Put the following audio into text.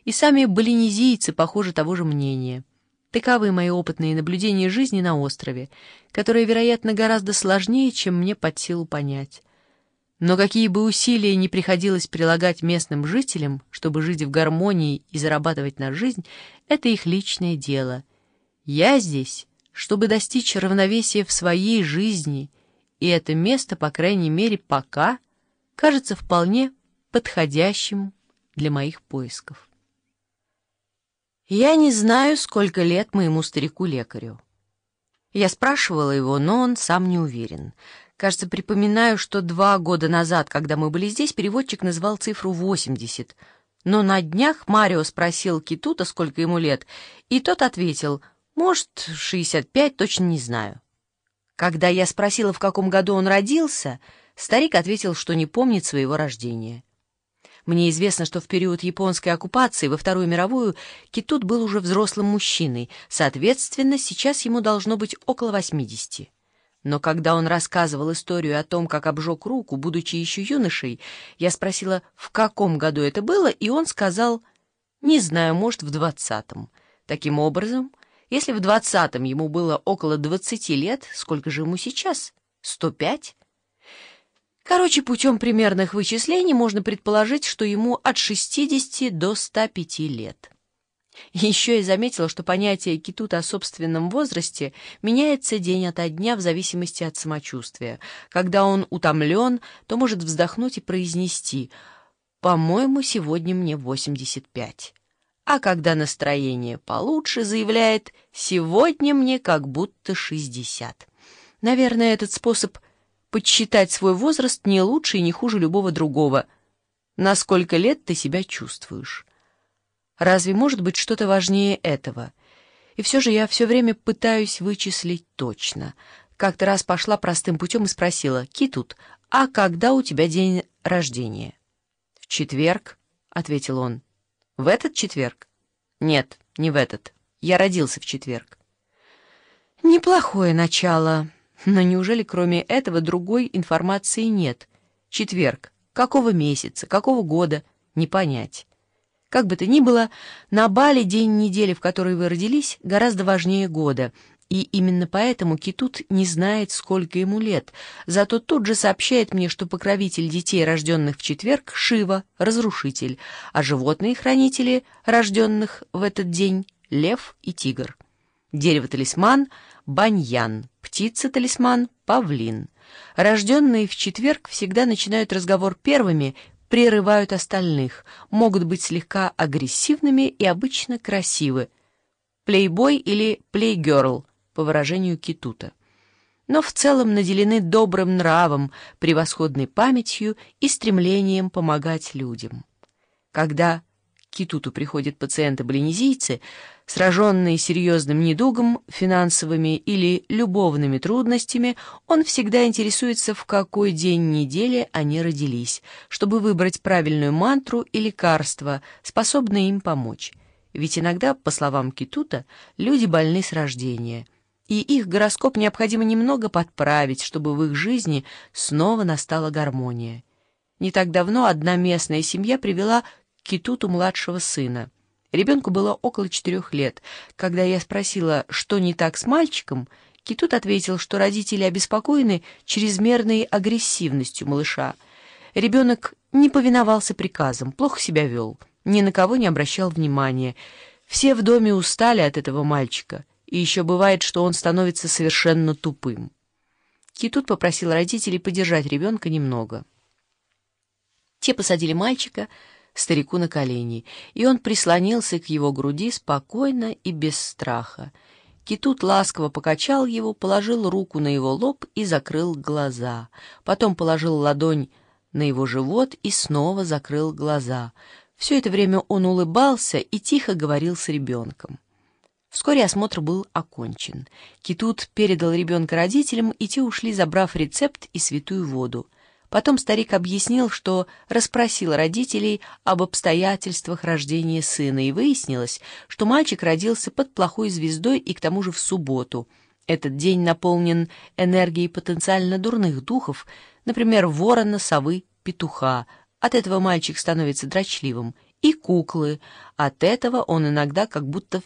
И сами балинезийцы, похоже, того же мнения. Таковы мои опытные наблюдения жизни на острове, которые, вероятно, гораздо сложнее, чем мне под силу понять. Но какие бы усилия ни приходилось прилагать местным жителям, чтобы жить в гармонии и зарабатывать на жизнь, это их личное дело. Я здесь, чтобы достичь равновесия в своей жизни, и это место, по крайней мере, пока, кажется вполне подходящим для моих поисков. Я не знаю, сколько лет моему старику-лекарю. Я спрашивала его, но он сам не уверен. Кажется, припоминаю, что 2 года назад, когда мы были здесь, переводчик назвал цифру 80. Но на днях Марио спросил Китута, сколько ему лет, и тот ответил, может, 65, точно не знаю. Когда я спросила, в каком году он родился, старик ответил, что не помнит своего рождения. Мне известно, что в период японской оккупации во Вторую мировую Китут был уже взрослым мужчиной, соответственно, сейчас ему должно быть около 80. Но когда он рассказывал историю о том, как обжег руку, будучи еще юношей, я спросила, в каком году это было, и он сказал, не знаю, может, в 20-м. Таким образом, если в 20-м ему было около 20 лет, сколько же ему сейчас? 105? Короче, путем примерных вычислений можно предположить, что ему от 60 до 105 лет. Еще я заметила, что понятие Китута о собственном возрасте меняется день ото дня в зависимости от самочувствия. Когда он утомлен, то может вздохнуть и произнести «По-моему, сегодня мне 85». А когда настроение получше, заявляет «Сегодня мне как будто 60». Наверное, этот способ подсчитать свой возраст не лучше и не хуже любого другого. На сколько лет ты себя чувствуешь? Разве может быть что-то важнее этого? И все же я все время пытаюсь вычислить точно. Как-то раз пошла простым путем и спросила, «Китут, а когда у тебя день рождения?» «В четверг», — ответил он. «В этот четверг?» «Нет, не в этот. Я родился в четверг». Неплохое начало. Но неужели кроме этого другой информации нет? Четверг. Какого месяца, какого года? Не понять. Как бы то ни было, на Бали день недели, в которой вы родились, гораздо важнее года. И именно поэтому Китут не знает, сколько ему лет. Зато тут же сообщает мне, что покровитель детей, рожденных в четверг, Шива, разрушитель, а животные-хранители, рожденных в этот день, лев и тигр. Дерево-талисман — баньян, птица-талисман — павлин. Рожденные в четверг всегда начинают разговор первыми, прерывают остальных, могут быть слегка агрессивными и обычно красивы. Плейбой или плейгерл, по выражению Китута. Но в целом наделены добрым нравом, превосходной памятью и стремлением помогать людям. Когда к Китуту приходят пациенты-балинезийцы, сраженные серьезным недугом, финансовыми или любовными трудностями, он всегда интересуется, в какой день недели они родились, чтобы выбрать правильную мантру и лекарство, способное им помочь. Ведь иногда, по словам Китута, люди больны с рождения, и их гороскоп необходимо немного подправить, чтобы в их жизни снова настала гармония. Не так давно одна местная семья привела к Китуту младшего сына. Ребенку было около 4 лет. Когда я спросила, что не так с мальчиком, Китут ответил, что родители обеспокоены чрезмерной агрессивностью малыша. Ребенок не повиновался приказам, плохо себя вел, ни на кого не обращал внимания. Все в доме устали от этого мальчика, и еще бывает, что он становится совершенно тупым. Китут попросил родителей подержать ребенка немного. Те посадили мальчика старику на колени, и он прислонился к его груди спокойно и без страха. Китут ласково покачал его, положил руку на его лоб и закрыл глаза. Потом положил ладонь на его живот и снова закрыл глаза. Все это время он улыбался и тихо говорил с ребенком. Вскоре осмотр был окончен. Китут передал ребенка родителям, и те ушли, забрав рецепт и святую воду. Потом старик объяснил, что расспросил родителей об обстоятельствах рождения сына, и выяснилось, что мальчик родился под плохой звездой и к тому же в субботу. Этот день наполнен энергией потенциально дурных духов, например, ворона, совы, петуха. От этого мальчик становится дрочливым и куклы. От этого он иногда как будто